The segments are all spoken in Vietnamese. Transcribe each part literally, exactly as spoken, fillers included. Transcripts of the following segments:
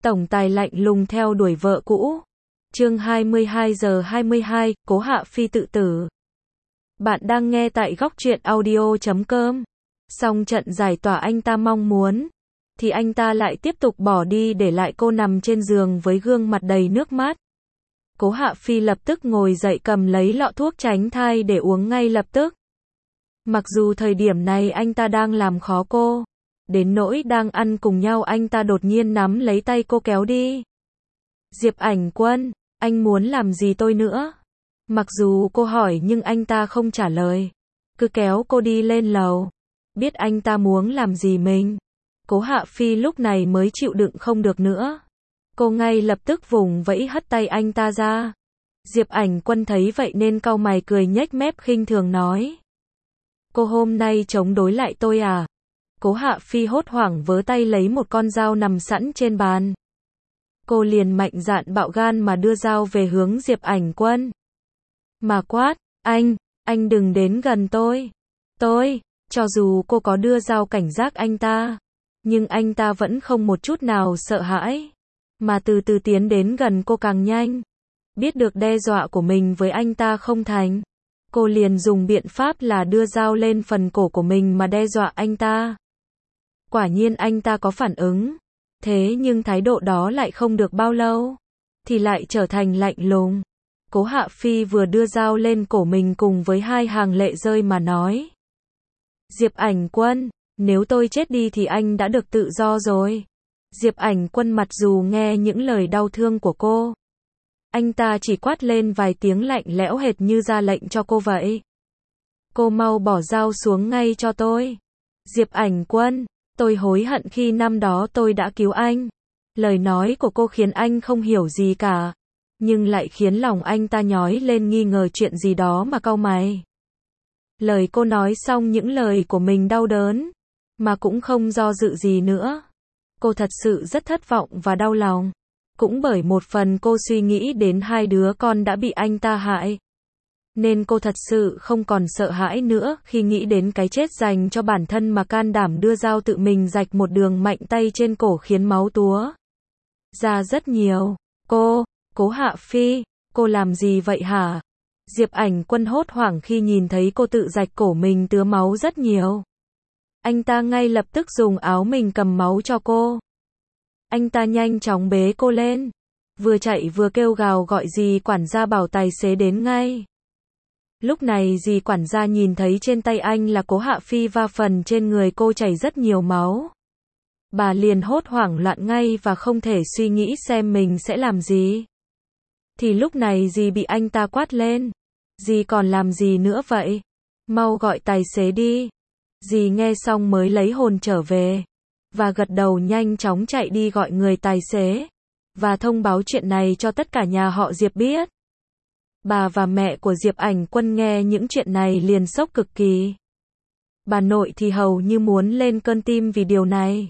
Tổng tài lạnh lùng theo đuổi vợ cũ. Chương hai mươi hai giờ hai mươi hai, Cố Hạ Phi tự tử. Bạn đang nghe tại góc truyện audio chấm com. Xong trận giải tỏa anh ta mong muốn, thì anh ta lại tiếp tục bỏ đi để lại cô nằm trên giường với gương mặt đầy nước mắt. Cố Hạ Phi lập tức ngồi dậy cầm lấy lọ thuốc tránh thai để uống ngay lập tức. Mặc dù thời điểm này anh ta đang làm khó cô, đến nỗi đang ăn cùng nhau anh ta đột nhiên nắm lấy tay cô kéo đi. Diệp Ảnh Quân, anh muốn làm gì tôi nữa? Mặc dù cô hỏi nhưng anh ta không trả lời, cứ kéo cô đi lên lầu. Biết anh ta muốn làm gì mình, Cố Hạ Phi lúc này mới chịu đựng không được nữa. Cô ngay lập tức vùng vẫy hất tay anh ta ra. Diệp Ảnh Quân thấy vậy nên cau mày cười nhếch mép khinh thường nói: Cô hôm nay chống đối lại tôi à? Cố Hạ Phi hốt hoảng vớ tay lấy một con dao nằm sẵn trên bàn. Cô liền mạnh dạn bạo gan mà đưa dao về hướng Diệp Ảnh Quân. Mà quát: Anh, anh đừng đến gần tôi. Tôi, cho dù cô có đưa dao cảnh giác anh ta, nhưng anh ta vẫn không một chút nào sợ hãi, mà từ từ tiến đến gần cô càng nhanh. Biết được đe dọa của mình với anh ta không thành, cô liền dùng biện pháp là đưa dao lên phần cổ của mình mà đe dọa anh ta. Quả nhiên anh ta có phản ứng, thế nhưng thái độ đó lại không được bao lâu, thì lại trở thành lạnh lùng. Cố Hạ Phi vừa đưa dao lên cổ mình cùng với hai hàng lệ rơi mà nói: Diệp Ảnh Quân, nếu tôi chết đi thì anh đã được tự do rồi. Diệp Ảnh Quân mặc dù nghe những lời đau thương của cô, anh ta chỉ quát lên vài tiếng lạnh lẽo hệt như ra lệnh cho cô vậy. Cô mau bỏ dao xuống ngay cho tôi. Diệp Ảnh Quân, tôi hối hận khi năm đó tôi đã cứu anh. Lời nói của cô khiến anh không hiểu gì cả, nhưng lại khiến lòng anh ta nhói lên nghi ngờ chuyện gì đó mà cau mày. Lời cô nói xong những lời của mình đau đớn, mà cũng không do dự gì nữa. Cô thật sự rất thất vọng và đau lòng. Cũng bởi một phần cô suy nghĩ đến hai đứa con đã bị anh ta hại, nên cô thật sự không còn sợ hãi nữa khi nghĩ đến cái chết dành cho bản thân mà can đảm đưa dao tự mình rạch một đường mạnh tay trên cổ khiến máu túa ra rất nhiều. Cô, Cố Hạ Phi, cô làm gì vậy hả? Diệp Ảnh Quân hốt hoảng khi nhìn thấy cô tự rạch cổ mình tứa máu rất nhiều. Anh ta ngay lập tức dùng áo mình cầm máu cho cô. Anh ta nhanh chóng bế cô lên, vừa chạy vừa kêu gào gọi dì quản gia bảo tài xế đến ngay. Lúc này dì quản gia nhìn thấy trên tay anh là Cố Hạ Phi và phần trên người cô chảy rất nhiều máu. Bà liền hốt hoảng loạn ngay và không thể suy nghĩ xem mình sẽ làm gì. Thì lúc này dì bị anh ta quát lên: Dì còn làm gì nữa vậy? Mau gọi tài xế đi. Dì nghe xong mới lấy hồn trở về, và gật đầu nhanh chóng chạy đi gọi người tài xế, và thông báo chuyện này cho tất cả nhà họ Diệp biết. Bà và mẹ của Diệp Ảnh Quân nghe những chuyện này liền sốc cực kỳ. Bà nội thì hầu như muốn lên cơn tim vì điều này.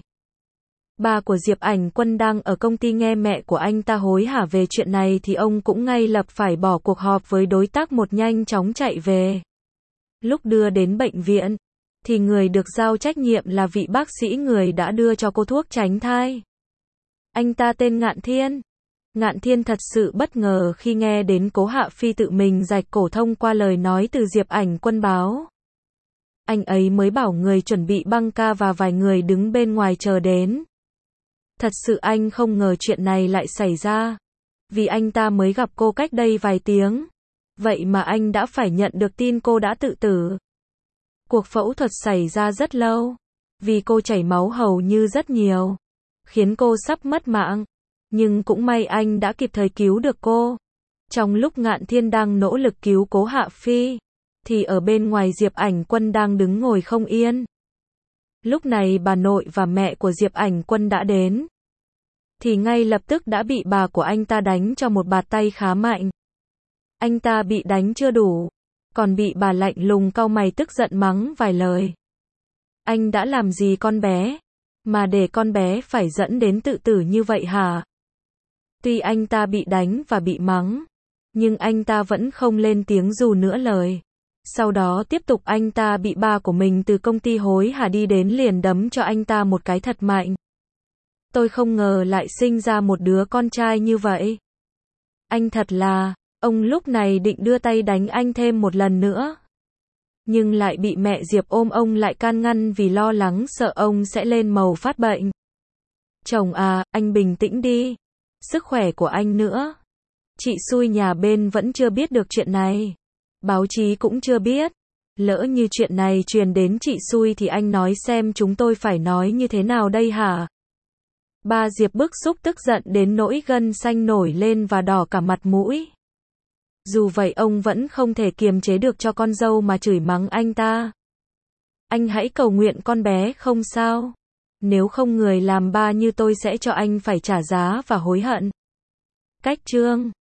Bà của Diệp Ảnh Quân đang ở công ty nghe mẹ của anh ta hối hả về chuyện này thì ông cũng ngay lập phải bỏ cuộc họp với đối tác một nhanh chóng chạy về. Lúc đưa đến bệnh viện, thì người được giao trách nhiệm là vị bác sĩ người đã đưa cho cô thuốc tránh thai. Anh ta tên Ngạn Thiên. Ngạn Thiên thật sự bất ngờ khi nghe đến Cố Hạ Phi tự mình rạch cổ thông qua lời nói từ Diệp Ảnh Quân báo. Anh ấy mới bảo người chuẩn bị băng ca và vài người đứng bên ngoài chờ đến. Thật sự anh không ngờ chuyện này lại xảy ra, vì anh ta mới gặp cô cách đây vài tiếng. Vậy mà anh đã phải nhận được tin cô đã tự tử. Cuộc phẫu thuật xảy ra rất lâu, vì cô chảy máu hầu như rất nhiều, khiến cô sắp mất mạng. Nhưng cũng may anh đã kịp thời cứu được cô. Trong lúc Ngạn Thiên đang nỗ lực cứu Cố Hạ Phi, thì ở bên ngoài Diệp Ảnh Quân đang đứng ngồi không yên. Lúc này bà nội và mẹ của Diệp Ảnh Quân đã đến, thì ngay lập tức đã bị bà của anh ta đánh cho một bạt tay khá mạnh. Anh ta bị đánh chưa đủ, còn bị bà lạnh lùng cau mày tức giận mắng vài lời. Anh đã làm gì con bé, mà để con bé phải dẫn đến tự tử như vậy hả? Tuy anh ta bị đánh và bị mắng, nhưng anh ta vẫn không lên tiếng dù nửa lời. Sau đó tiếp tục anh ta bị ba của mình từ công ty hối hả đi đến liền đấm cho anh ta một cái thật mạnh. tôi không ngờ lại sinh ra một đứa con trai như vậy. Anh thật là, ông lúc này định đưa tay đánh anh thêm một lần nữa. Nhưng lại bị mẹ Diệp ôm ông lại can ngăn vì lo lắng sợ ông sẽ lên màu phát bệnh. Chồng à, anh bình tĩnh đi. Sức khỏe của anh nữa. Chị xui nhà bên vẫn chưa biết được chuyện này. Báo chí cũng chưa biết. Lỡ như chuyện này truyền đến chị xui thì anh nói xem chúng tôi phải nói như thế nào đây hả? Ba Diệp bức xúc tức giận đến nỗi gân xanh nổi lên và đỏ cả mặt mũi. Dù vậy ông vẫn không thể kiềm chế được cho con dâu mà chửi mắng anh ta. Anh hãy cầu nguyện con bé không sao. Nếu không người làm ba như tôi sẽ cho anh phải trả giá và hối hận. Cách chương